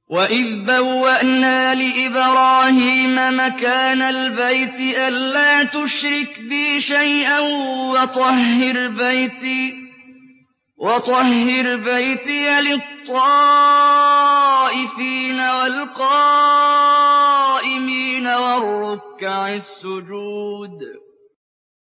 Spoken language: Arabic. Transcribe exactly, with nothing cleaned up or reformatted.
وَإِذْ بَوَّأْنَا لِإِبْرَاهِيمَ مَكَانَ الْبَيْتِ أَلَّا تُشْرِكْ بِي شَيْئًا وَطَهِّرْ بَيْتِيَ لِلطَّائِفِينَ وَالْقَائِمِينَ وَالرُّكَّعِ السُّجُودِ